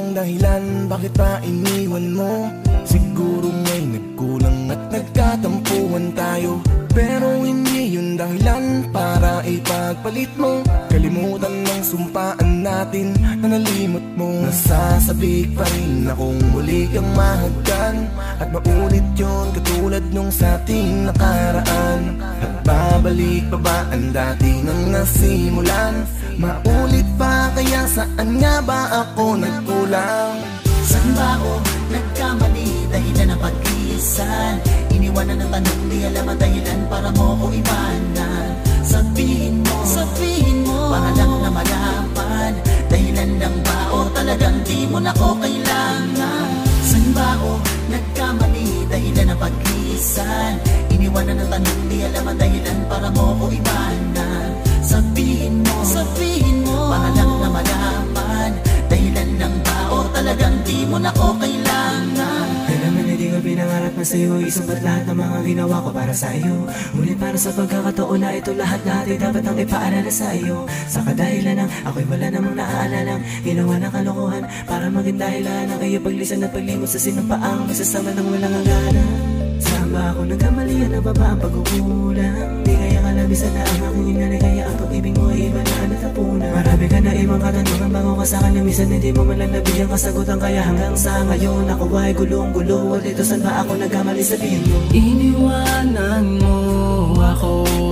ang dahilan bakit pa iniwan mo. Siguro may nagkulang at nagkatampuhan tayo, pero hindi yun dahilan para ipagpalit mo. Kalimutan ng sumpaan natin na nalimot mo. Nasasabik pa rin akong muli kang mahagkan, at maulit yun katulad nung sa ating nakaraan. At babalik pa ba ang dati nang nasimulan? Maulit pa kaya saan nga ba ako nagkulang? Saan ba ako nagkamali? Dahilan ng pag-iisan, iniwanan ng tanong, di alam ang dahilan para mo ko iwanan. Sabihin mo, para lang na malaman, dahilan lang ba o talagang di mo na ko kailangan? Saan ba ako nagkamali? Dahilan ng pag-iisan, iniwanan ng tanong, di alam ang dahilan para mo ko iwanan. Sabihin mo, para lang na malaman, dahilan lang ba o talagang di mo na ko kailangan? Alam mo na di ko pinangarap na sa'yo, isumbat lahat ng mga ginawa ko para sa'yo. Ngunit para sa pagkakataon na ito, lahat ay dapat ang ipaalala sa'yo. Sa kadahilan ng ako'y wala namang naaalalang ginawa ng kalokohan para maging dahilan ng iyong paglisan at paglimot sa sinumpaang masasama ng walang hangganan. Saan ba ako nagkamali? Ano ba ang pagkukulang? Di kaya kalamisan na ang aking inalay, kaya ang pag-ibig mo ay iba na natapunan. Marami ka na ibang katanungan bago ka sa akin, na minsan hindi mo man lang nabigyan kasagutan, kaya hanggang sa ngayon ako ay gulong-gulo. At ito saan ba ako nagkamali, sabihin mo? Iniwanan mo ako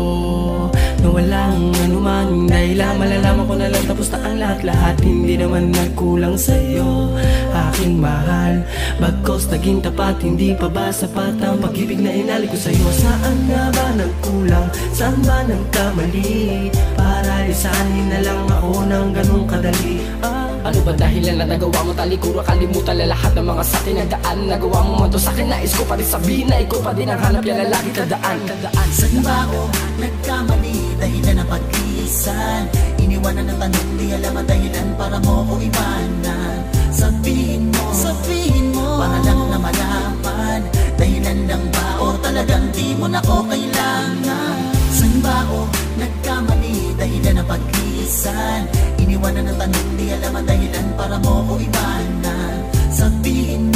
na walang anumang dahilan. Malalaman ko na lang tapos na ang lahat-lahat. Hindi naman nagkulang sa'yo, aking mahal. Bagkos naging tapat, hindi pa ba sapat ang pag-ibig na inali ko sa'yo? Saan nga ba nagkulang? Saan ba nagkamali? Para lisanin na lang ako ng ganun kadali. Ano ba dahilan na nagawa mo talikura? Kalimutan na lahat ng mga sakin nagdaan. Nagawa mo man to sakin, nais ko pa rin sabihin na ikaw pa din ang hanap, yan na lagi tadaan. Saan ba ako nagkamali? Dahilan ng pag-iisan, iniwanan ng tanong, di alam ang dahilan para mo ko iwanan. Sabihin mo, para lang na malaman, dahilan lang ba o talagang di mo na ko kailangan? Saan ba ako nagkamali? Dahilan ng pag-iisan, iniwanan ng tanong, di alam ang dahilan para mo ko iwanan. Sabihin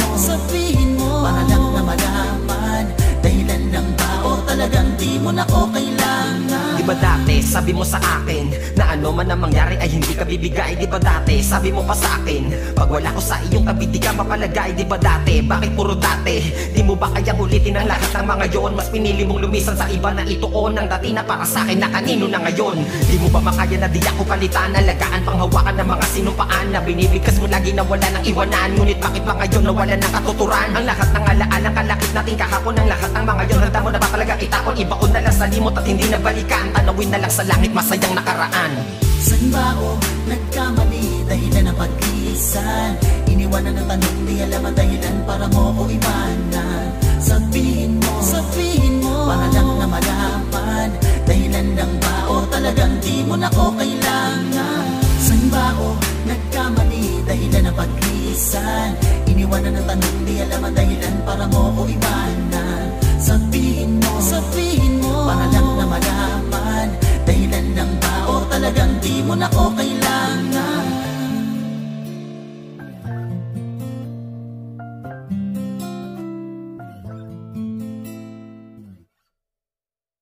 mo, para lang na malaman, dahilan lang ba o talagang di mo na ko kailangan? Di ba dati sabi mo sa akin na ano man ang mangyari ay hindi ka bibigay? Di ba dati sabi mo pa sa akin pag wala ko sa iyong tabi di ka mapalagay? Di ba dati, bakit puro dati? Di mo ba kaya ulitin ang lahat ng mga yon? Mas pinili mong lumisan sa iba na ituon ng dati na para sa akin na kanino na ngayon? Di mo ba makaya na di ako palitan? Alagaan panghawakan ng mga sinumpaan na binibigkas mo lagi na wala ng iwanan. Ngunit bakit ba ngayon nawala ng katuturan? Ang lahat ng alaalang kalakip natin kahapon, ang lahat ng mga yon handa mo na ba talaga itapon? Ibaon na lang sa limot at hindi na balikan, tanawin na lang sa langit masayang nakaraan. Saan ba ako nagkamali? Dahilan ng pag-iisan, iniwanan ng tanong, di alam ang dahilan para mo ko iwanan. Sabihin mo, para lang na malaman, dahilan lang ba o talagang di mo na ko kailangan? Saan ba ako nagkamali? Dahilan ng pag-iisan, iniwanan ng tanong, di alam ang dahilan para mo ko iwanan. Sabihin mo, para lang na malaman, dahilan lang ba o talagang di mo na ko kailangan?